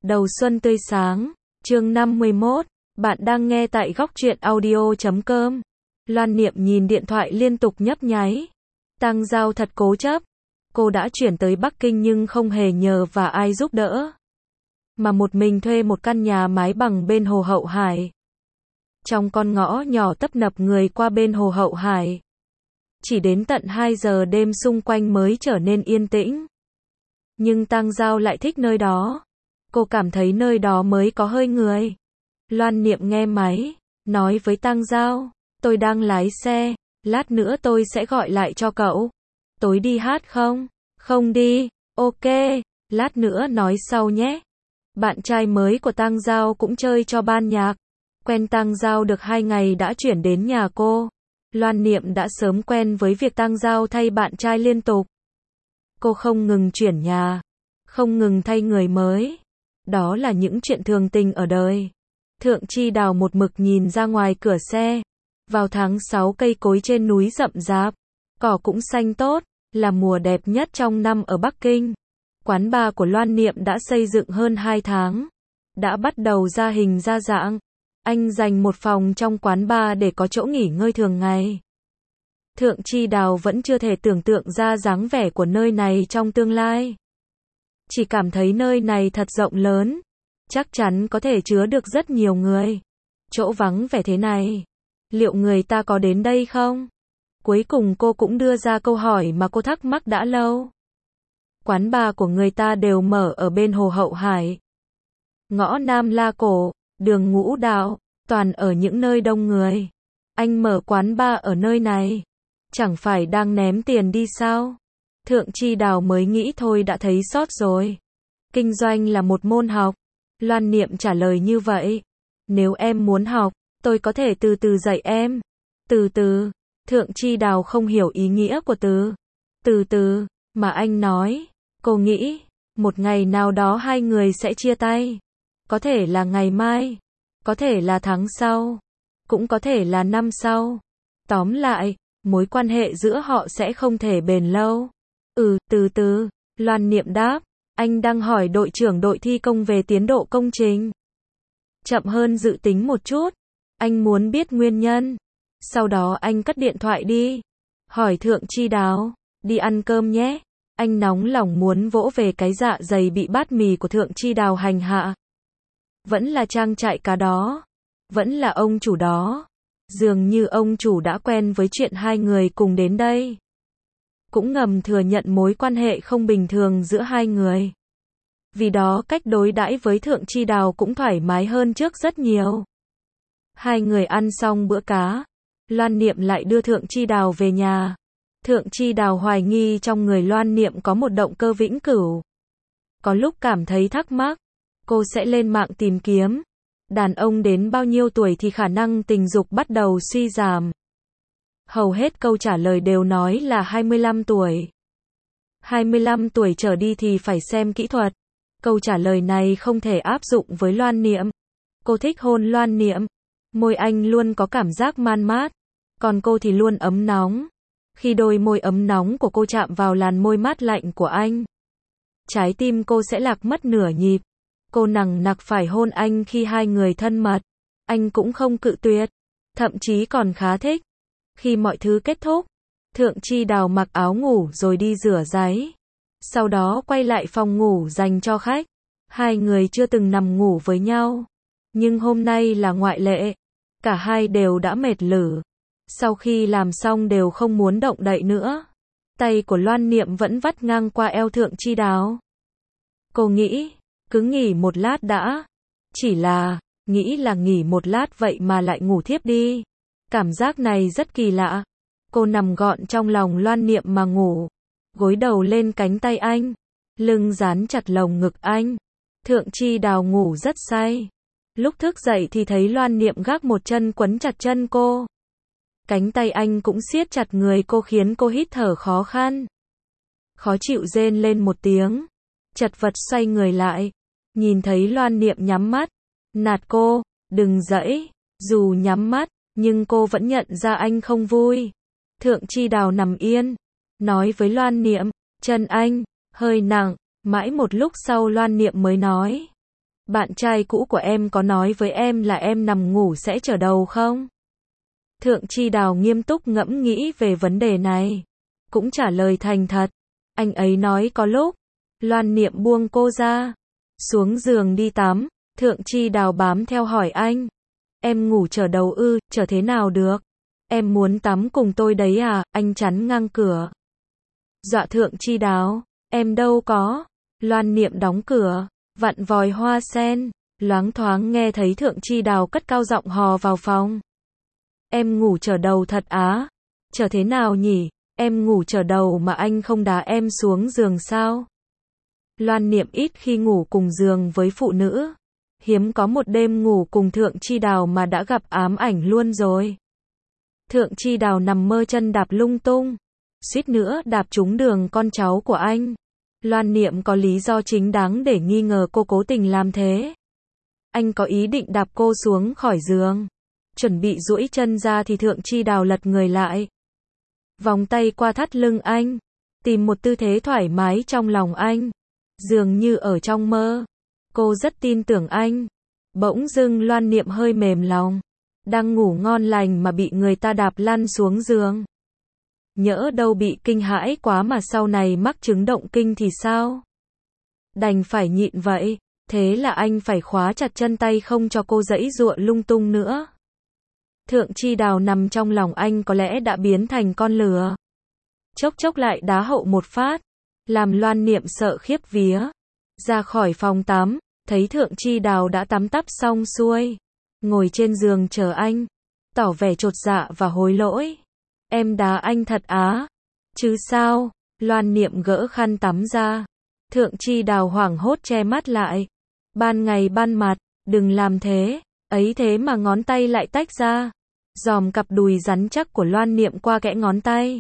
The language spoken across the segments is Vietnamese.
Đầu xuân tươi sáng, chương 51, bạn đang nghe tại góc truyện audio.com. Loan Niệm nhìn điện thoại liên tục nhấp nháy. Tăng Giao thật cố chấp. Cô đã chuyển tới Bắc Kinh nhưng không hề nhờ và ai giúp đỡ. Mà một mình thuê một căn nhà mái bằng bên Hồ Hậu Hải. Trong con ngõ nhỏ tấp nập người qua bên Hồ Hậu Hải. Chỉ đến tận 2 giờ đêm xung quanh mới trở nên yên tĩnh. Nhưng Tăng Giao lại thích nơi đó. Cô cảm thấy nơi đó mới có hơi người. Loan Niệm nghe máy, nói với Tăng Giao, tôi đang lái xe, lát nữa tôi sẽ gọi lại cho cậu. Tối đi hát không? Không đi, ok, lát nữa nói sau nhé. Bạn trai mới của Tăng Giao cũng chơi cho ban nhạc. Quen Tăng Giao được 2 ngày đã chuyển đến nhà cô. Loan Niệm đã sớm quen với việc Tăng Giao thay bạn trai liên tục. Cô không ngừng chuyển nhà, không ngừng thay người mới. Đó là những chuyện thường tình ở đời. Thượng Chi Đào một mực nhìn ra ngoài cửa xe. Vào tháng 6 cây cối trên núi rậm rạp, cỏ cũng xanh tốt, là mùa đẹp nhất trong năm ở Bắc Kinh. Quán bar của Loan Niệm đã xây dựng hơn 2 tháng. Đã bắt đầu ra hình ra dạng. Anh dành một phòng trong quán bar để có chỗ nghỉ ngơi thường ngày. Thượng Chi Đào vẫn chưa thể tưởng tượng ra dáng vẻ của nơi này trong tương lai. Chỉ cảm thấy nơi này thật rộng lớn. Chắc chắn có thể chứa được rất nhiều người. Chỗ vắng vẻ thế này. Liệu người ta có đến đây không? Cuối cùng cô cũng đưa ra câu hỏi mà cô thắc mắc đã lâu. Quán bar của người ta đều mở ở bên Hồ Hậu Hải. Ngõ Nam La Cổ, đường Ngũ Đạo, toàn ở những nơi đông người. Anh mở quán bar ở nơi này. Chẳng phải đang ném tiền đi sao? Thượng Chi Đào mới nghĩ thôi đã thấy sót rồi. Kinh doanh là một môn học. Loan Niệm trả lời như vậy. Nếu em muốn học, tôi có thể từ từ dạy em. Từ từ, Thượng Chi Đào không hiểu ý nghĩa của từ từ, mà anh nói. Cô nghĩ, một ngày nào đó hai người sẽ chia tay. Có thể là ngày mai, có thể là tháng sau, cũng có thể là năm sau. Tóm lại, mối quan hệ giữa họ sẽ không thể bền lâu. Từ từ, Loan Niệm đáp. Anh đang hỏi đội trưởng đội thi công về tiến độ công trình. Chậm hơn dự tính một chút. Anh muốn biết nguyên nhân. Sau đó anh cất điện thoại đi. Hỏi Thượng Chi Đào, đi ăn cơm nhé. Anh nóng lòng muốn vỗ về cái dạ dày bị bát mì của Thượng Chi Đào hành hạ. Vẫn là trang trại cá đó. Vẫn là ông chủ đó. Dường như ông chủ đã quen với chuyện hai người cùng đến đây. Cũng ngầm thừa nhận mối quan hệ không bình thường giữa hai người. Vì đó cách đối đãi với Thượng Chi Đào cũng thoải mái hơn trước rất nhiều. Hai người ăn xong bữa cá, Loan Niệm lại đưa Thượng Chi Đào về nhà. Thượng Chi Đào hoài nghi trong người Loan Niệm có một động cơ vĩnh cửu. Có lúc cảm thấy thắc mắc, cô sẽ lên mạng tìm kiếm. Đàn ông đến bao nhiêu tuổi thì khả năng tình dục bắt đầu suy giảm. Hầu hết câu trả lời đều nói là 25 tuổi. 25 tuổi trở đi thì phải xem kỹ thuật. Câu trả lời này không thể áp dụng với Loan Niệm. Cô thích hôn Loan Niệm. Môi anh luôn có cảm giác man mát. Còn cô thì luôn ấm nóng. Khi đôi môi ấm nóng của cô chạm vào làn môi mát lạnh của anh, trái tim cô sẽ lạc mất nửa nhịp. Cô nằng nặc phải hôn anh khi hai người thân mật. Anh cũng không cự tuyệt. Thậm chí còn khá thích. Khi mọi thứ kết thúc, Thượng Chi Đào mặc áo ngủ rồi đi rửa ráy. Sau đó quay lại phòng ngủ dành cho khách. Hai người chưa từng nằm ngủ với nhau. Nhưng hôm nay là ngoại lệ. Cả hai đều đã mệt lử. Sau khi làm xong đều không muốn động đậy nữa. Tay của Loan Niệm vẫn vắt ngang qua eo Thượng Chi Đào. Cô nghĩ, cứ nghỉ một lát đã. Chỉ là, nghĩ là nghỉ một lát vậy mà lại ngủ thiếp đi. Cảm giác này rất kỳ lạ. Cô nằm gọn trong lòng Loan Niệm mà ngủ. Gối đầu lên cánh tay anh. Lưng dán chặt lồng ngực anh. Thượng Chi Đào ngủ rất say. Lúc thức dậy thì thấy Loan Niệm gác một chân quấn chặt chân cô. Cánh tay anh cũng siết chặt người cô khiến cô hít thở khó khăn. Khó chịu rên lên một tiếng. Chật vật xoay người lại. Nhìn thấy Loan Niệm nhắm mắt. Nạt cô, đừng dãy. Dù nhắm mắt, nhưng cô vẫn nhận ra anh không vui. Thượng Chi Đào nằm yên. Nói với Loan Niệm, chân anh hơi nặng. Mãi một lúc sau Loan Niệm mới nói, Bạn trai cũ của em có nói với em là em nằm ngủ sẽ trở đầu không? Thượng Chi Đào nghiêm túc ngẫm nghĩ về vấn đề này. Cũng trả lời thành thật. Anh ấy nói có lúc. Loan Niệm buông cô ra. Xuống giường đi tắm. Thượng Chi Đào bám theo hỏi anh. Em ngủ trở đầu ư, trở thế nào được? Em muốn tắm cùng tôi đấy à? Anh chắn ngang cửa. Dọa Thượng Chi Đào. Em đâu có. Loan Niệm đóng cửa. Vặn vòi hoa sen. Loáng thoáng nghe thấy Thượng Chi Đào cất cao giọng hò vào phòng. Em ngủ trở đầu thật á? Trở thế nào nhỉ? Em ngủ trở đầu mà anh không đá em xuống giường sao? Loan Niệm ít khi ngủ cùng giường với phụ nữ. Hiếm có một đêm ngủ cùng Thượng Chi Đào mà đã gặp ám ảnh luôn rồi. Thượng Chi Đào nằm mơ chân đạp lung tung. Suýt nữa đạp trúng đường con cháu của anh. Loan Niệm có lý do chính đáng để nghi ngờ cô cố tình làm thế. Anh có ý định đạp cô xuống khỏi giường. Chuẩn bị duỗi chân ra thì Thượng Chi Đào lật người lại. Vòng tay qua thắt lưng anh. Tìm một tư thế thoải mái trong lòng anh. Dường như ở trong mơ. Cô rất tin tưởng anh. Bỗng dưng Loan Niệm hơi mềm lòng. Đang ngủ ngon lành mà bị người ta đạp lăn xuống giường. Nhỡ đâu bị kinh hãi quá mà sau này mắc chứng động kinh thì sao? Đành phải nhịn vậy. Thế là anh phải khóa chặt chân tay không cho cô giãy giụa lung tung nữa. Thượng Chi Đào nằm trong lòng anh có lẽ đã biến thành con lừa. Chốc chốc lại đá hậu một phát. Làm Loan Niệm sợ khiếp vía. Ra khỏi phòng tắm. Thấy Thượng Chi Đào đã tắm tắp xong xuôi. Ngồi trên giường chờ anh. Tỏ vẻ chột dạ và hối lỗi. Em đá anh thật á? Chứ sao? Loan Niệm gỡ khăn tắm ra. Thượng Chi Đào hoảng hốt che mắt lại. Ban ngày ban mặt, đừng làm thế. Ấy thế mà ngón tay lại tách ra. Dòm cặp đùi rắn chắc của Loan Niệm qua kẽ ngón tay.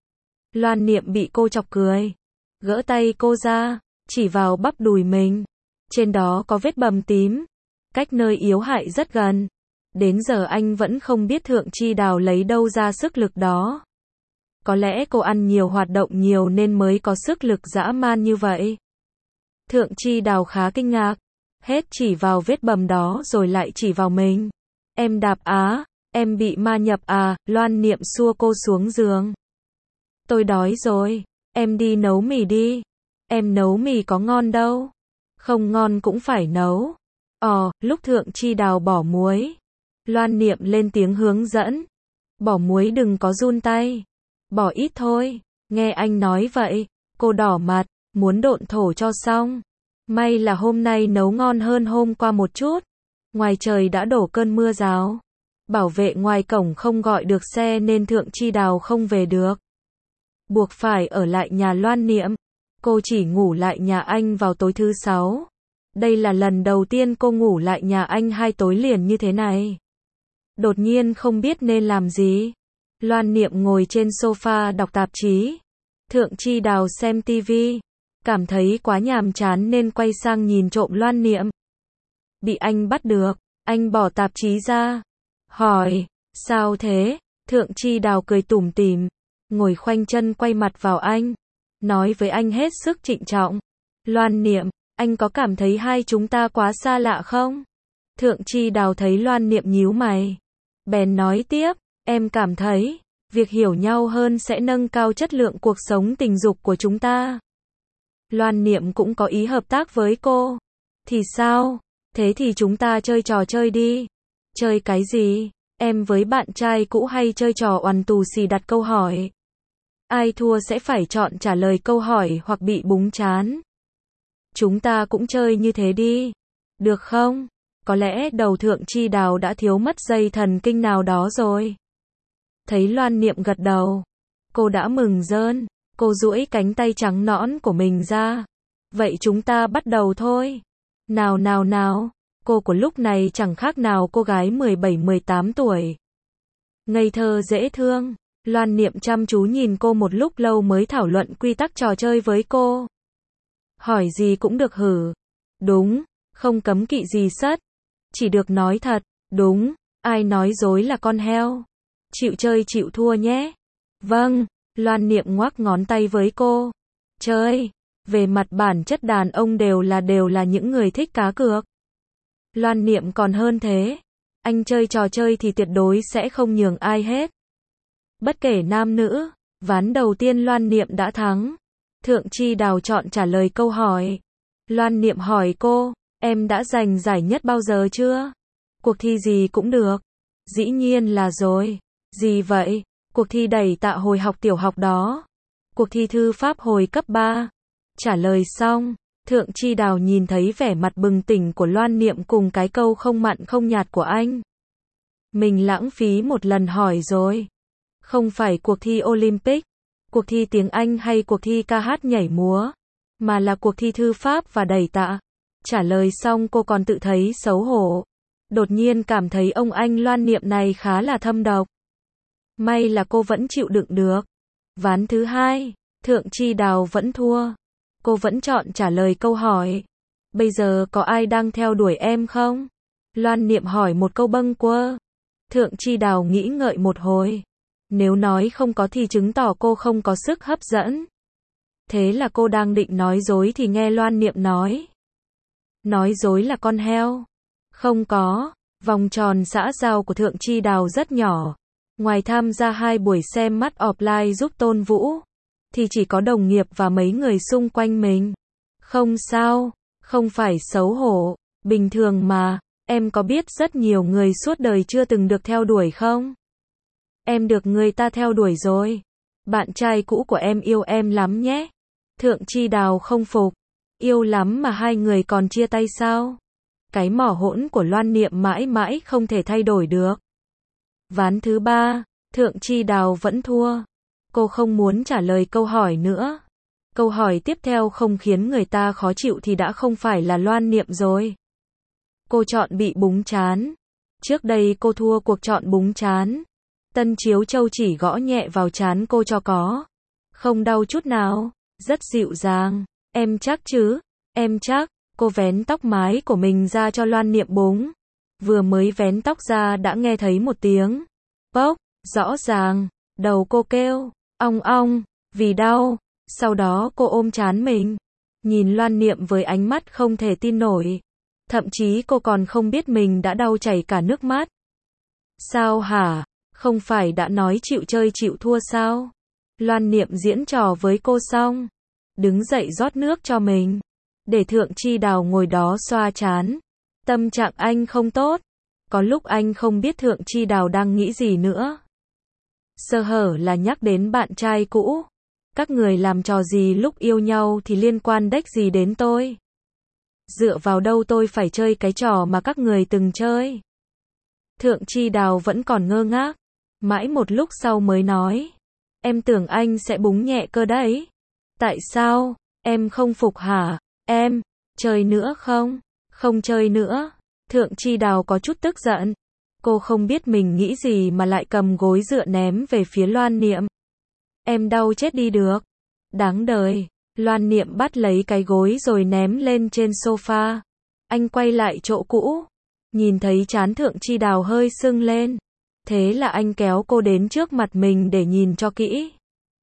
Loan Niệm bị cô chọc cười. Gỡ tay cô ra, chỉ vào bắp đùi mình. Trên đó có vết bầm tím. Cách nơi yếu hại rất gần. Đến giờ anh vẫn không biết Thượng Chi Đào lấy đâu ra sức lực đó. Có lẽ cô ăn nhiều hoạt động nhiều nên mới có sức lực dã man như vậy. Thượng Chi Đào khá kinh ngạc. Hết chỉ vào vết bầm đó rồi lại chỉ vào mình. Em đạp á, em bị ma nhập à? Loan Niệm xua cô xuống giường. Tôi đói rồi, em đi nấu mì đi. Em nấu mì có ngon đâu. Không ngon cũng phải nấu. Lúc Thượng Chi Đào bỏ muối. Loan Niệm lên tiếng hướng dẫn. Bỏ muối đừng có run tay. Bỏ ít thôi. Nghe anh nói vậy, cô đỏ mặt, muốn độn thổ cho xong. May là hôm nay nấu ngon hơn hôm qua một chút. Ngoài trời đã đổ cơn mưa rào. Bảo vệ ngoài cổng không gọi được xe nên Thượng Chi Đào không về được. Buộc phải ở lại nhà Loan Niệm. Cô chỉ ngủ lại nhà anh vào tối thứ 6. Đây là lần đầu tiên cô ngủ lại nhà anh 2 tối liền như thế này. Đột nhiên không biết nên làm gì. Loan Niệm ngồi trên sofa đọc tạp chí. Thượng Chi Đào xem tivi. Cảm thấy quá nhàm chán nên quay sang nhìn trộm Loan Niệm. Bị anh bắt được. Anh bỏ tạp chí ra. Hỏi, sao thế? Thượng Chi Đào cười tủm tỉm. Ngồi khoanh chân quay mặt vào anh. Nói với anh hết sức trịnh trọng. Loan Niệm, anh có cảm thấy hai chúng ta quá xa lạ không? Thượng Chi Đào thấy Loan Niệm nhíu mày. Bèn nói tiếp, em cảm thấy, việc hiểu nhau hơn sẽ nâng cao chất lượng cuộc sống tình dục của chúng ta. Loan Niệm cũng có ý hợp tác với cô. Thì sao? Thế thì chúng ta chơi trò chơi đi. Chơi cái gì? Em với bạn trai cũ hay chơi trò oằn tù xì đặt câu hỏi. Ai thua sẽ phải chọn trả lời câu hỏi hoặc bị búng trán. Chúng ta cũng chơi như thế đi. Được không? Có lẽ đầu Thượng Chi Đào đã thiếu mất dây thần kinh nào đó rồi. Thấy Loan Niệm gật đầu. Cô đã mừng rơn. Cô duỗi cánh tay trắng nõn của mình ra. Vậy chúng ta bắt đầu thôi. Nào nào nào. Cô của lúc này chẳng khác nào cô gái 17-18 tuổi. Ngây thơ dễ thương. Loan Niệm chăm chú nhìn cô một lúc lâu mới thảo luận quy tắc trò chơi với cô. Hỏi gì cũng được hử. Đúng, không cấm kỵ gì sất. Chỉ được nói thật, đúng, ai nói dối là con heo. Chịu chơi chịu thua nhé. Vâng, Loan Niệm ngoắc ngón tay với cô. Chơi, về mặt bản chất đàn ông đều là những người thích cá cược. Loan Niệm còn hơn thế. Anh chơi trò chơi thì tuyệt đối sẽ không nhường ai hết. Bất kể nam nữ, ván đầu tiên Loan Niệm đã thắng. Thượng Chi Đào chọn trả lời câu hỏi. Loan Niệm hỏi cô, em đã giành giải nhất bao giờ chưa? Cuộc thi gì cũng được. Dĩ nhiên là rồi. Gì vậy? Cuộc thi đẩy tạ hồi học tiểu học đó. Cuộc thi thư pháp hồi cấp 3. Trả lời xong, Thượng Chi Đào nhìn thấy vẻ mặt bừng tỉnh của Loan Niệm cùng cái câu không mặn không nhạt của anh. Mình lãng phí một lần hỏi rồi. Không phải cuộc thi Olympic, cuộc thi tiếng Anh hay cuộc thi ca hát nhảy múa, mà là cuộc thi thư pháp và đẩy tạ. Trả lời xong cô còn tự thấy xấu hổ. Đột nhiên cảm thấy ông anh Loan Niệm này khá là thâm độc. May là cô vẫn chịu đựng được. Ván thứ hai, Thượng Chi Đào vẫn thua. Cô vẫn chọn trả lời câu hỏi. Bây giờ có ai đang theo đuổi em không? Loan Niệm hỏi một câu bâng quơ. Thượng Chi Đào nghĩ ngợi một hồi. Nếu nói không có thì chứng tỏ cô không có sức hấp dẫn. Thế là cô đang định nói dối thì nghe Loan Niệm nói. Nói dối là con heo. Không có. Vòng tròn xã giao của Thượng Chi Đào rất nhỏ. Ngoài tham gia 2 buổi xem mắt offline giúp Tôn Vũ, thì chỉ có đồng nghiệp và mấy người xung quanh mình. Không sao, không phải xấu hổ, bình thường mà. Em có biết rất nhiều người suốt đời chưa từng được theo đuổi không? Em được người ta theo đuổi rồi. Bạn trai cũ của em yêu em lắm nhé. Thượng Chi Đào không phục. Yêu lắm mà hai người còn chia tay sao? Cái mỏ hỗn của Loan Niệm mãi mãi không thể thay đổi được. Ván thứ 3, Thượng Chi Đào vẫn thua. Cô không muốn trả lời câu hỏi nữa. Câu hỏi tiếp theo không khiến người ta khó chịu thì đã không phải là Loan Niệm rồi. Cô chọn bị búng trán. Trước đây cô thua cuộc chọn búng trán. Tân Chiếu Châu chỉ gõ nhẹ vào trán cô cho có. Không đau chút nào, rất dịu dàng. Em chắc chứ? Em chắc. Cô vén tóc mái của mình ra cho Loan Niệm búng. Vừa mới vén tóc ra đã nghe thấy một tiếng pốc, rõ ràng. Đầu cô kêu ong ong, vì đau. Sau đó cô ôm trán mình, nhìn Loan Niệm với ánh mắt không thể tin nổi. Thậm chí cô còn không biết mình đã đau chảy cả nước mắt. Sao hả? Không phải đã nói chịu chơi chịu thua sao? Loan Niệm diễn trò với cô xong, đứng dậy rót nước cho mình, để Thượng Chi Đào ngồi đó xoa trán. Tâm trạng anh không tốt. Có lúc anh không biết Thượng Chi Đào đang nghĩ gì nữa. Sơ hở là nhắc đến bạn trai cũ. Các người làm trò gì lúc yêu nhau thì liên quan đếch gì đến tôi. Dựa vào đâu tôi phải chơi cái trò mà các người từng chơi. Thượng Chi Đào vẫn còn ngơ ngác. Mãi một lúc sau mới nói. Em tưởng anh sẽ búng nhẹ cơ đấy. Tại sao? Em không phục hả? Em, chơi nữa không? Không chơi nữa. Thượng Chi Đào có chút tức giận. Cô không biết mình nghĩ gì mà lại cầm gối dựa ném về phía Loan Niệm. Em đau chết đi được. Đáng đời. Loan Niệm bắt lấy cái gối rồi ném lên trên sofa. Anh quay lại chỗ cũ. Nhìn thấy trán Thượng Chi Đào hơi sưng lên. Thế là anh kéo cô đến trước mặt mình để nhìn cho kỹ.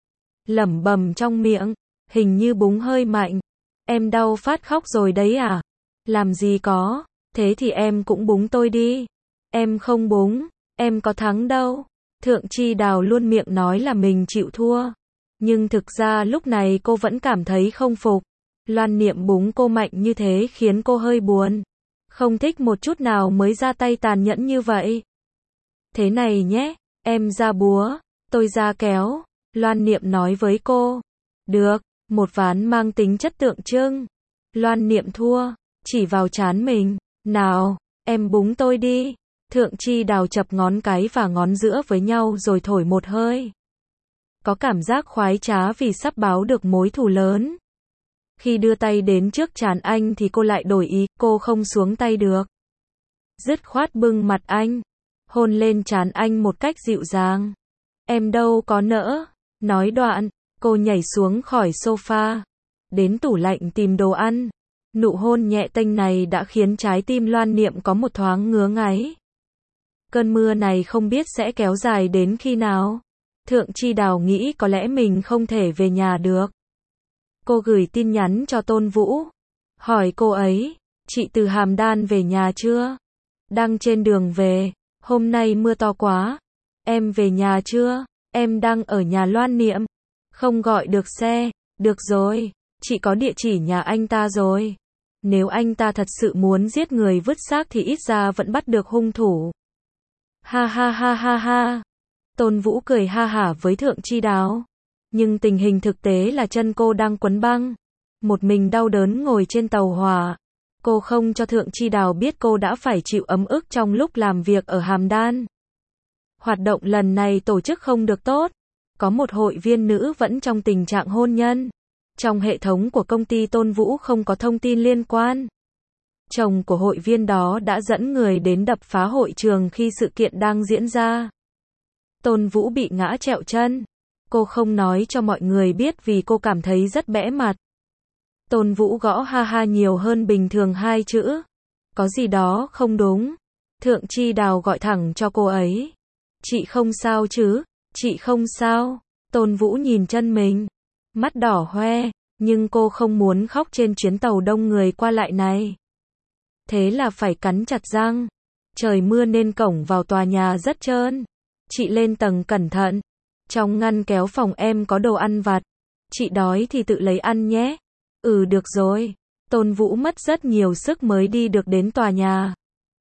Lẩm bẩm trong miệng. Hình như búng hơi mạnh. Em đau phát khóc rồi đấy à? Làm gì có. Thế thì em cũng búng tôi đi. Em không búng. Em có thắng đâu. Thượng Chi Đào luôn miệng nói là mình chịu thua. Nhưng thực ra lúc này cô vẫn cảm thấy không phục. Loan Niệm búng cô mạnh như thế khiến cô hơi buồn. Không thích một chút nào mới ra tay tàn nhẫn như vậy. Thế này nhé, em ra búa, tôi ra kéo. Loan Niệm nói với cô. Được, một ván mang tính chất tượng trưng. Loan Niệm thua, chỉ vào trán mình. Nào, em búng tôi đi. Thượng Chi Đào chập ngón cái và ngón giữa với nhau rồi thổi một hơi. Có cảm giác khoái trá vì sắp báo được mối thù lớn. Khi đưa tay đến trước trán anh thì cô lại đổi ý, cô không xuống tay được. Dứt khoát bưng mặt anh, hôn lên trán anh một cách dịu dàng. Em đâu có nỡ. Nói đoạn, cô nhảy xuống khỏi sofa, đến tủ lạnh tìm đồ ăn. Nụ hôn nhẹ tênh này đã khiến trái tim Loan Niệm có một thoáng ngứa ngáy. Cơn mưa này không biết sẽ kéo dài đến khi nào. Thượng Chi Đào nghĩ có lẽ mình không thể về nhà được. Cô gửi tin nhắn cho Tôn Vũ, hỏi cô ấy, Chị từ Hàm Đan về nhà chưa? Đang trên đường về, hôm nay mưa to quá. Em về nhà chưa? Em đang ở nhà Loan Niệm. Không gọi được xe. Được rồi, chị có địa chỉ nhà anh ta rồi. Nếu anh ta thật sự muốn giết người vứt xác thì ít ra vẫn bắt được hung thủ. Ha ha ha ha ha. Tôn Vũ cười ha hả với Thượng Chi Đào. Nhưng tình hình thực tế là chân cô đang quấn băng. Một mình đau đớn ngồi trên tàu hỏa. Cô không cho Thượng Chi Đào biết cô đã phải chịu ấm ức trong lúc làm việc ở Hàm Đan. Hoạt động lần này tổ chức không được tốt. Có một hội viên nữ vẫn trong tình trạng hôn nhân. Trong hệ thống của công ty Tôn Vũ không có thông tin liên quan. Chồng của hội viên đó đã dẫn người đến đập phá hội trường khi sự kiện đang diễn ra. Tôn Vũ bị ngã trẹo chân. Cô không nói cho mọi người biết vì cô cảm thấy rất bẽ mặt. Tôn Vũ gõ ha ha nhiều hơn bình thường 2 chữ. Có gì đó không đúng. Thượng Chi Đào gọi thẳng cho cô ấy. Chị không sao chứ? Chị không sao. Tôn Vũ nhìn chân mình. Mắt đỏ hoe, nhưng cô không muốn khóc trên chuyến tàu đông người qua lại này. Thế là phải cắn chặt răng. Trời mưa nên cổng vào tòa nhà rất trơn. Chị lên tầng cẩn thận. Trong ngăn kéo phòng em có đồ ăn vặt. Chị đói thì tự lấy ăn nhé. Ừ được rồi. Tôn Vũ mất rất nhiều sức mới đi được đến tòa nhà.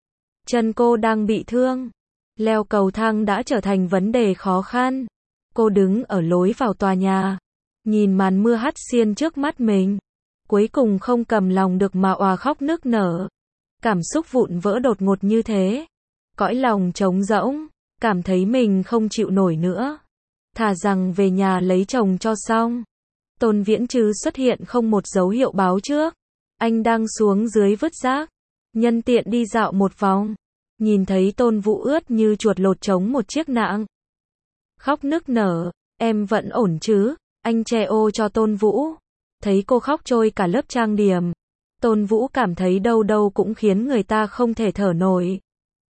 Chân cô đang bị thương. Leo cầu thang đã trở thành vấn đề khó khăn. Cô đứng ở lối vào tòa nhà. Nhìn màn mưa hắt xiên trước mắt mình. Cuối cùng không cầm lòng được mà òa khóc nức nở. Cảm xúc vụn vỡ đột ngột như thế. Cõi lòng trống rỗng. Cảm thấy mình không chịu nổi nữa. Thà rằng về nhà lấy chồng cho xong. Tôn Viễn Trư xuất hiện không một dấu hiệu báo trước. Anh đang xuống dưới vứt rác. Nhân tiện đi dạo một vòng. Nhìn thấy Tôn Vũ ướt như chuột lột trống một chiếc nạng. Khóc nức nở. Em vẫn ổn chứ? Anh che ô cho Tôn Vũ. Thấy cô khóc trôi cả lớp trang điểm. Tôn Vũ cảm thấy đâu đâu cũng khiến người ta không thể thở nổi.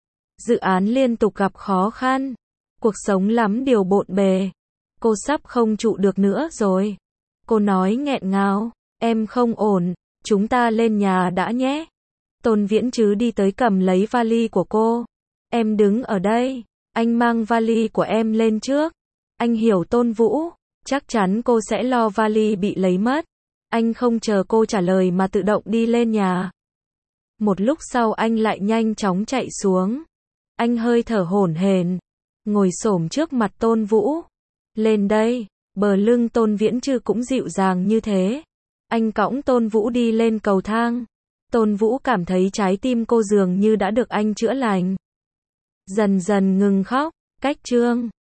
Dự án liên tục gặp khó khăn. Cuộc sống lắm điều bộn bề. Cô sắp không trụ được nữa rồi. Cô nói nghẹn ngào. Em không ổn. Chúng ta lên nhà đã nhé. Tôn Viễn Trứ đi tới cầm lấy vali của cô. Em đứng ở đây. Anh mang vali của em lên trước. Anh hiểu Tôn Vũ. Chắc chắn cô sẽ lo vali bị lấy mất. Anh không chờ cô trả lời mà tự động đi lên nhà. Một lúc sau anh lại nhanh chóng chạy xuống. Anh hơi thở hổn hển, ngồi xổm trước mặt Tôn Vũ. Lên đây. Bờ lưng Tôn Viễn Trư cũng dịu dàng như thế. Anh cõng Tôn Vũ đi lên cầu thang. Tôn Vũ cảm thấy trái tim cô dường như đã được anh chữa lành. Dần dần ngừng khóc. Cách chương